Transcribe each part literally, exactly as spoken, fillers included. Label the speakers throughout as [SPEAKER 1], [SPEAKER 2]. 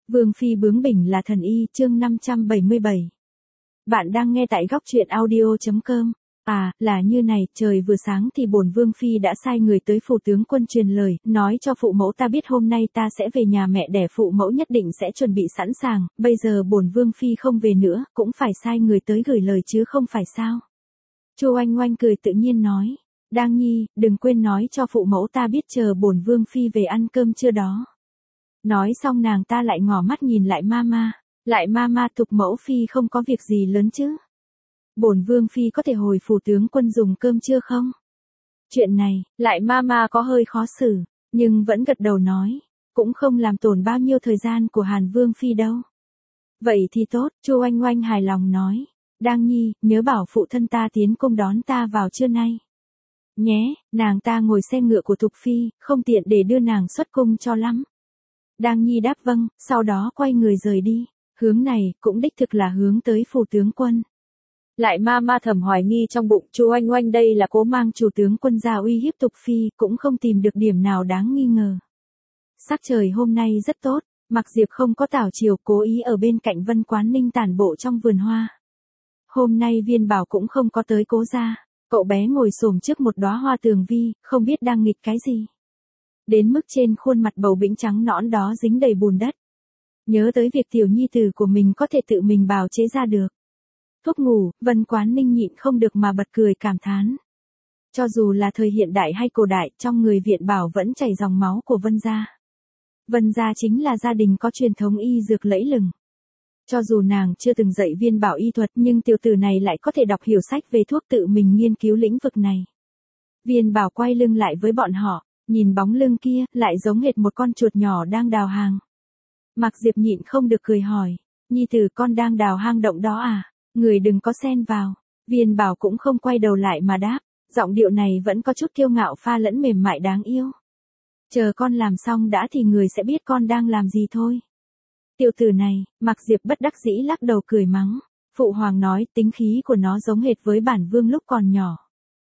[SPEAKER 1] Vương phi bướng bỉnh là thần y, chương năm trăm bảy mươi bảy. Bạn đang nghe tại góc truyện audio chấm com. À, là như này, trời vừa sáng thì bổn vương phi đã sai người tới phủ tướng quân truyền lời, nói cho phụ mẫu ta biết hôm nay ta sẽ về nhà mẹ đẻ, phụ mẫu nhất định sẽ chuẩn bị sẵn sàng, bây giờ bổn vương phi không về nữa, cũng phải sai người tới gửi lời chứ không phải sao. Chu Oanh Oanh cười tự nhiên nói, Đang Nhi, đừng quên nói cho phụ mẫu ta biết chờ bổn vương phi về ăn cơm trưa đó. Nói xong nàng ta lại ngỏ mắt nhìn lại Mama, lại Mama Thục mẫu phi không có việc gì lớn chứ. Bổn vương phi có thể hồi phủ tướng quân dùng cơm trưa không? Chuyện này, lại Mama có hơi khó xử, nhưng vẫn gật đầu nói, cũng không làm tổn bao nhiêu thời gian của Hàn vương phi đâu. Vậy thì tốt, Chu Oanh Oanh hài lòng nói, Đang Nhi, nhớ bảo phụ thân ta tiến cung đón ta vào trưa nay. Nhé, nàng ta ngồi xe ngựa của Thục phi, không tiện để đưa nàng xuất cung cho lắm. Đang Nhi đáp vâng, sau đó quay người rời đi, hướng này cũng đích thực là hướng tới phủ tướng quân. Lại Mama thầm hoài nghi trong bụng, Chu Oanh Oanh đây là cố mang chủ tướng quân ra uy hiếp Thục phi, cũng không tìm được điểm nào đáng nghi ngờ. Sắc trời hôm nay rất tốt, Mặc Diệp không có tảo chiều, cố ý ở bên cạnh Vân Quán Ninh tản bộ trong vườn hoa. Hôm nay Viên Bảo cũng không có tới cố gia, cậu bé ngồi xổm trước một đóa hoa tường vi, không biết đang nghịch cái gì. Đến mức trên khuôn mặt bầu bĩnh trắng nõn đó dính đầy bùn đất. Nhớ tới việc tiểu nhi tử của mình có thể tự mình bào chế ra được thuốc ngủ, Vân Quán Ninh nhịn không được mà bật cười cảm thán. Cho dù là thời hiện đại hay cổ đại, trong người Viện Bảo vẫn chảy dòng máu của Vân gia. Vân gia chính là gia đình có truyền thống y dược lẫy lừng. Cho dù nàng chưa từng dạy Viên Bảo y thuật, nhưng tiểu tử này lại có thể đọc hiểu sách về thuốc, tự mình nghiên cứu lĩnh vực này. Viên Bảo quay lưng lại với bọn họ, nhìn bóng lưng kia, lại giống hệt một con chuột nhỏ đang đào hang. Mặc Diệp nhịn không được cười hỏi, nhi tử con đang đào hang động đó à, người đừng có xen vào. Viên Bảo cũng không quay đầu lại mà đáp, giọng điệu này vẫn có chút kiêu ngạo pha lẫn mềm mại đáng yêu. Chờ con làm xong đã thì người sẽ biết con đang làm gì thôi. Tiểu tử này, Mặc Diệp bất đắc dĩ lắc đầu cười mắng, phụ hoàng nói tính khí của nó giống hệt với bản vương lúc còn nhỏ.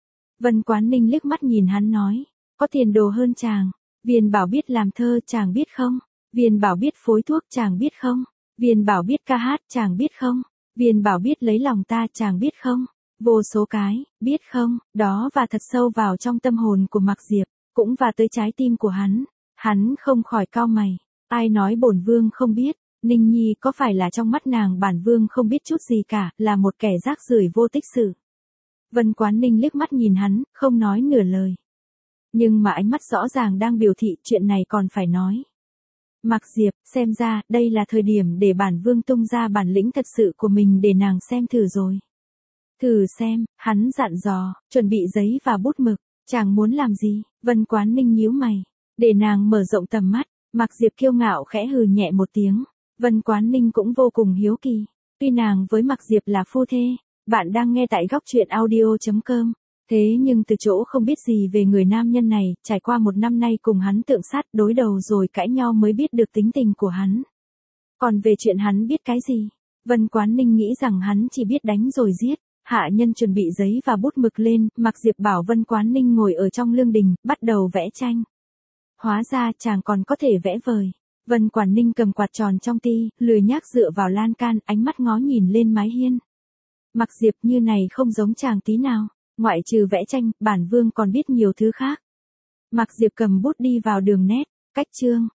[SPEAKER 1] Vân Quán Ninh liếc mắt nhìn hắn nói, có tiền đồ hơn chàng. Viên Bảo biết làm thơ, chàng biết không? Viên Bảo biết phối thuốc, chàng biết không? Viên Bảo biết ca hát, chàng biết không? Viên Bảo biết lấy lòng ta, chàng biết không? Vô số cái, biết không? Đó và thật sâu vào trong tâm hồn của Mặc Diệp, cũng và tới trái tim của hắn. Hắn không khỏi cau mày, ai nói bổn vương không biết? Ninh Nhi có phải là trong mắt nàng bản vương không biết chút gì cả, là một kẻ rác rưởi vô tích sự. Vân Quán Ninh liếc mắt nhìn hắn, không nói nửa lời. Nhưng mà ánh mắt rõ ràng đang biểu thị chuyện này còn phải nói. Mặc Diệp, xem ra, đây là thời điểm để bản vương tung ra bản lĩnh thật sự của mình để nàng xem thử rồi. Thử xem, hắn dặn dò, chuẩn bị giấy và bút mực, chàng muốn làm gì? Vân Quán Ninh nhíu mày, để nàng mở rộng tầm mắt. Mặc Diệp kiêu ngạo khẽ hừ nhẹ một tiếng, Vân Quán Ninh cũng vô cùng hiếu kỳ. Tuy nàng với Mặc Diệp là phu thê, bạn đang nghe tại góc truyện audio chấm com. Thế nhưng từ chỗ không biết gì về người nam nhân này, trải qua một năm nay cùng hắn tượng sát đối đầu rồi cãi nhau mới biết được tính tình của hắn. Còn về chuyện hắn biết cái gì? Vân Quán Ninh nghĩ rằng hắn chỉ biết đánh rồi giết. Hạ nhân chuẩn bị giấy và bút mực lên, Mặc Diệp bảo Vân Quán Ninh ngồi ở trong lương đình, bắt đầu vẽ tranh. Hóa ra chàng còn có thể vẽ vời. Vân Quán Ninh cầm quạt tròn trong ti, lười nhác dựa vào lan can, ánh mắt ngó nhìn lên mái hiên. Mặc Diệp như này không giống chàng tí nào. Ngoại trừ vẽ tranh, bản vương còn biết nhiều thứ khác. Mặc Diệp cầm bút đi vào đường nét, cách chương,